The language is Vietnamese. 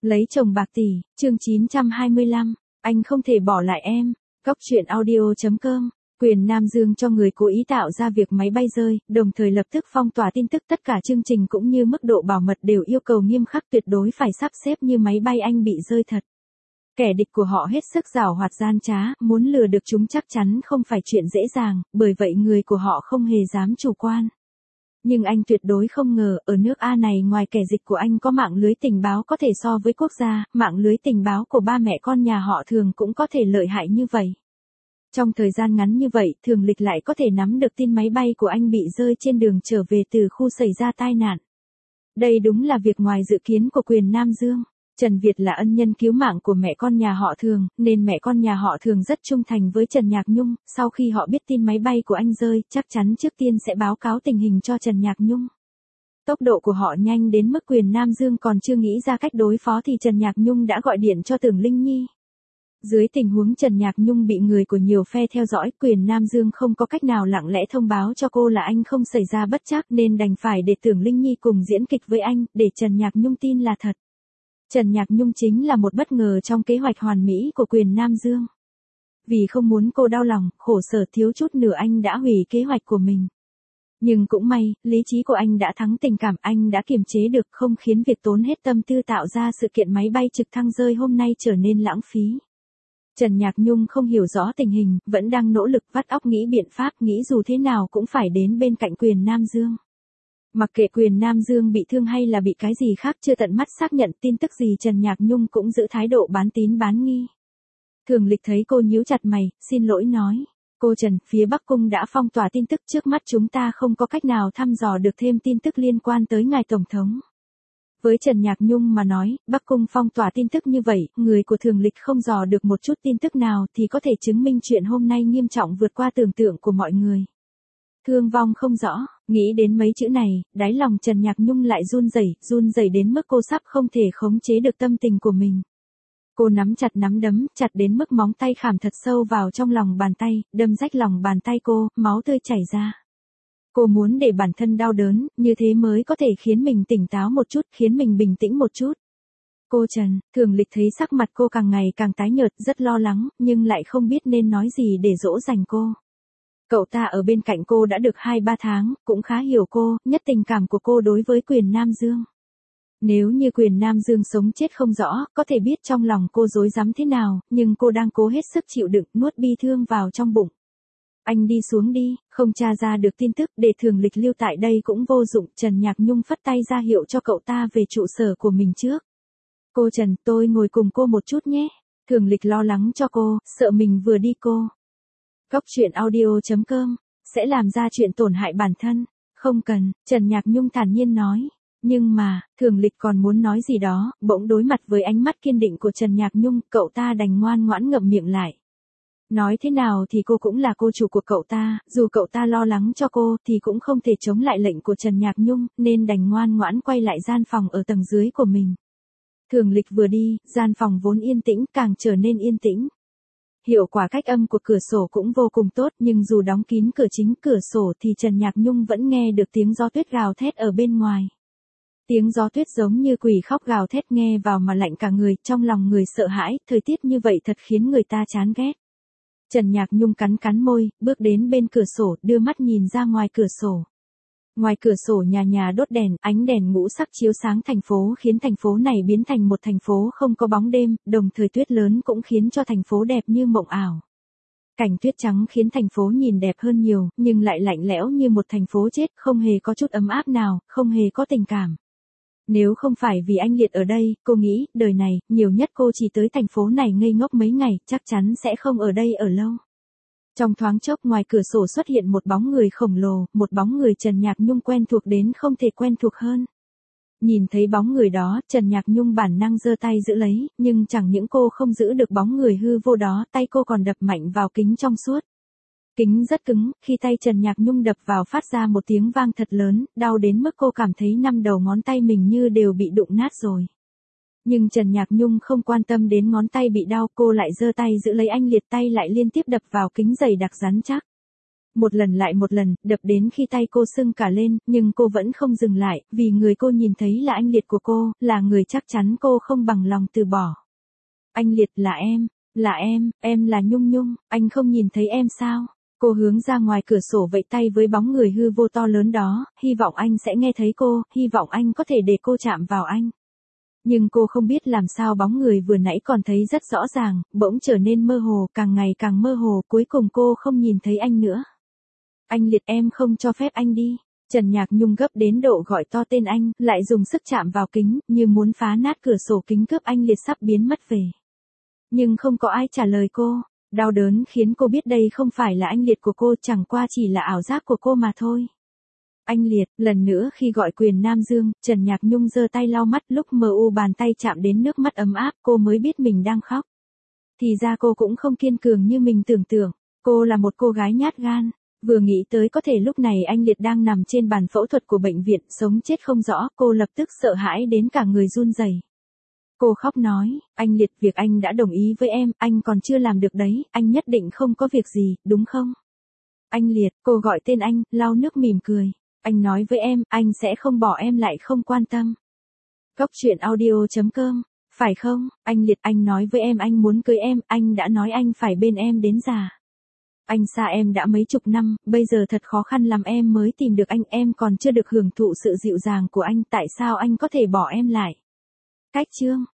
Lấy chồng bạc tỷ, chương 925, anh không thể bỏ lại em. Góc truyện audio.com. Quyền Nam Dương cho người cố ý tạo ra việc máy bay rơi, đồng thời lập tức phong tỏa tin tức, tất cả chương trình cũng như mức độ bảo mật đều yêu cầu nghiêm khắc, tuyệt đối phải sắp xếp như máy bay anh bị rơi thật. Kẻ địch của họ hết sức giảo hoạt gian trá, muốn lừa được chúng chắc chắn không phải chuyện dễ dàng, bởi vậy người của họ không hề dám chủ quan. Nhưng anh tuyệt đối không ngờ, ở nước A này ngoài kẻ địch của anh có mạng lưới tình báo có thể so với quốc gia, mạng lưới tình báo của ba mẹ con nhà họ Thường cũng có thể lợi hại như vậy. Trong thời gian ngắn như vậy, Thường Lịch lại có thể nắm được tin máy bay của anh bị rơi trên đường trở về từ khu xảy ra tai nạn. Đây đúng là việc ngoài dự kiến của Quyền Nam Dương. Trần Việt là ân nhân cứu mạng của mẹ con nhà họ Thường, nên mẹ con nhà họ Thường rất trung thành với Trần Nhạc Nhung. Sau khi họ biết tin máy bay của anh rơi, chắc chắn trước tiên sẽ báo cáo tình hình cho Trần Nhạc Nhung. Tốc độ của họ nhanh đến mức Quyền Nam Dương còn chưa nghĩ ra cách đối phó thì Trần Nhạc Nhung đã gọi điện cho Tưởng Linh Nhi. Dưới tình huống Trần Nhạc Nhung bị người của nhiều phe theo dõi, Quyền Nam Dương không có cách nào lặng lẽ thông báo cho cô là anh không xảy ra bất trắc, nên đành phải để Tưởng Linh Nhi cùng diễn kịch với anh, để Trần Nhạc Nhung tin là thật. Trần Nhạc Nhung chính là một bất ngờ trong kế hoạch hoàn mỹ của Quyền Nam Dương. Vì không muốn cô đau lòng, khổ sở, thiếu chút nữa anh đã hủy kế hoạch của mình. Nhưng cũng may, lý trí của anh đã thắng tình cảm, anh đã kiềm chế được, không khiến việc tốn hết tâm tư tạo ra sự kiện máy bay trực thăng rơi hôm nay trở nên lãng phí. Trần Nhạc Nhung không hiểu rõ tình hình, vẫn đang nỗ lực vắt óc nghĩ biện pháp, nghĩ dù thế nào cũng phải đến bên cạnh Quyền Nam Dương. Mặc kệ Quyền Nam Dương bị thương hay là bị cái gì khác chưa tận mắt xác nhận tin tức gì, Trần Nhạc Nhung cũng giữ thái độ bán tín bán nghi. Thường Lịch thấy cô nhíu chặt mày, xin lỗi nói. Cô Trần, phía Bắc Cung đã phong tỏa tin tức, trước mắt chúng ta không có cách nào thăm dò được thêm tin tức liên quan tới ngài Tổng thống. Với Trần Nhạc Nhung mà nói, Bắc Cung phong tỏa tin tức như vậy, người của Thường Lịch không dò được một chút tin tức nào thì có thể chứng minh chuyện hôm nay nghiêm trọng vượt qua tưởng tượng của mọi người. Thương vong không rõ, nghĩ đến mấy chữ này, đáy lòng Trần Nhạc Nhung lại run rẩy đến mức cô sắp không thể khống chế được tâm tình của mình. Cô nắm chặt nắm đấm, chặt đến mức móng tay khảm thật sâu vào trong lòng bàn tay, đâm rách lòng bàn tay cô, máu tươi chảy ra. Cô muốn để bản thân đau đớn, như thế mới có thể khiến mình tỉnh táo một chút, khiến mình bình tĩnh một chút. Cô Trần, Thường Lịch thấy sắc mặt cô càng ngày càng tái nhợt, rất lo lắng, nhưng lại không biết nên nói gì để dỗ dành cô. Cậu ta ở bên cạnh cô đã được 2-3 tháng, cũng khá hiểu cô, nhất tình cảm của cô đối với Quyền Nam Dương. Nếu như Quyền Nam Dương sống chết không rõ, có thể biết trong lòng cô rối rắm thế nào, nhưng cô đang cố hết sức chịu đựng, nuốt bi thương vào trong bụng. Anh đi xuống đi, không tra ra được tin tức, để Thường Lịch lưu tại đây cũng vô dụng. Trần Nhạc Nhung phất tay ra hiệu cho cậu ta về trụ sở của mình trước. Cô Trần, tôi ngồi cùng cô một chút nhé. Thường Lịch lo lắng cho cô, sợ mình vừa đi cô. Góc truyện audio.com, sẽ làm ra chuyện tổn hại bản thân. Không cần, Trần Nhạc Nhung thản nhiên nói. Nhưng mà, Thường Lịch còn muốn nói gì đó, bỗng đối mặt với ánh mắt kiên định của Trần Nhạc Nhung, cậu ta đành ngoan ngoãn ngậm miệng lại. Nói thế nào thì cô cũng là cô chủ của cậu ta, dù cậu ta lo lắng cho cô thì cũng không thể chống lại lệnh của Trần Nhạc Nhung, nên đành ngoan ngoãn quay lại gian phòng ở tầng dưới của mình. Thường Lịch vừa đi, gian phòng vốn yên tĩnh càng trở nên yên tĩnh. Hiệu quả cách âm của cửa sổ cũng vô cùng tốt, nhưng dù đóng kín cửa chính cửa sổ thì Trần Nhạc Nhung vẫn nghe được tiếng gió tuyết gào thét ở bên ngoài. Tiếng gió tuyết giống như quỷ khóc gào thét, nghe vào mà lạnh cả người, trong lòng người sợ hãi, thời tiết như vậy thật khiến người ta chán ghét. Trần Nhạc Nhung cắn cắn môi, bước đến bên cửa sổ, đưa mắt nhìn ra ngoài cửa sổ. Ngoài cửa sổ nhà nhà đốt đèn, ánh đèn ngũ sắc chiếu sáng thành phố, khiến thành phố này biến thành một thành phố không có bóng đêm, đồng thời tuyết lớn cũng khiến cho thành phố đẹp như mộng ảo. Cảnh tuyết trắng khiến thành phố nhìn đẹp hơn nhiều, nhưng lại lạnh lẽo như một thành phố chết, không hề có chút ấm áp nào, không hề có tình cảm. Nếu không phải vì anh Liệt ở đây, cô nghĩ, đời này, nhiều nhất cô chỉ tới thành phố này ngây ngốc mấy ngày, chắc chắn sẽ không ở đây ở lâu. Trong thoáng chốc ngoài cửa sổ xuất hiện một bóng người khổng lồ, một bóng người Trần Nhạc Nhung quen thuộc đến không thể quen thuộc hơn. Nhìn thấy bóng người đó, Trần Nhạc Nhung bản năng giơ tay giữ lấy, nhưng chẳng những cô không giữ được bóng người hư vô đó, tay cô còn đập mạnh vào kính trong suốt. Kính rất cứng, khi tay Trần Nhạc Nhung đập vào phát ra một tiếng vang thật lớn, đau đến mức cô cảm thấy 5 đầu ngón tay mình như đều bị đụng nát rồi. Nhưng Trần Nhạc Nhung không quan tâm đến ngón tay bị đau, cô lại giơ tay giữ lấy anh Liệt, tay lại liên tiếp đập vào kính dày đặc rắn chắc. một lần lại một lần, đập đến khi tay cô sưng cả lên, nhưng cô vẫn không dừng lại, vì người cô nhìn thấy là anh Liệt của cô, là người chắc chắn cô không bằng lòng từ bỏ. Anh Liệt, là em là Nhung Nhung, anh không nhìn thấy em sao? Cô hướng ra ngoài cửa sổ vẫy tay với bóng người hư vô to lớn đó, hy vọng anh sẽ nghe thấy cô, hy vọng anh có thể để cô chạm vào anh. Nhưng cô không biết làm sao bóng người vừa nãy còn thấy rất rõ ràng, bỗng trở nên mơ hồ, càng ngày càng mơ hồ, cuối cùng cô không nhìn thấy anh nữa. Anh Liệt, em không cho phép anh đi. Trần Nhạc Nhung gấp đến độ gọi to tên anh, lại dùng sức chạm vào kính, như muốn phá nát cửa sổ kính cướp anh Liệt sắp biến mất về. Nhưng không có ai trả lời cô. Đau đớn khiến cô biết đây không phải là anh Liệt của cô, chẳng qua chỉ là ảo giác của cô mà thôi. Anh Liệt, lần nữa khi gọi Quyền Nam Dương, Trần Nhạc Nhung giơ tay lau mắt, lúc mờ u bàn tay chạm đến nước mắt ấm áp, cô mới biết mình đang khóc. Thì ra cô cũng không kiên cường như mình tưởng tượng, cô là một cô gái nhát gan. Vừa nghĩ tới có thể lúc này anh Liệt đang nằm trên bàn phẫu thuật của bệnh viện, sống chết không rõ, cô lập tức sợ hãi đến cả người run rẩy. Cô khóc nói, anh Liệt, việc anh đã đồng ý với em, anh còn chưa làm được đấy, anh nhất định không có việc gì, đúng không? Anh Liệt, cô gọi tên anh, lau nước mỉm cười. Anh nói với em, anh sẽ không bỏ em lại, không quan tâm. Cốc truyện audio.com, phải không? Anh Liệt, anh nói với em anh muốn cưới em, anh đã nói anh phải bên em đến già. Anh xa em đã mấy chục năm, bây giờ thật khó khăn lắm em mới tìm được anh, em còn chưa được hưởng thụ sự dịu dàng của anh, tại sao anh có thể bỏ em lại? Cách chương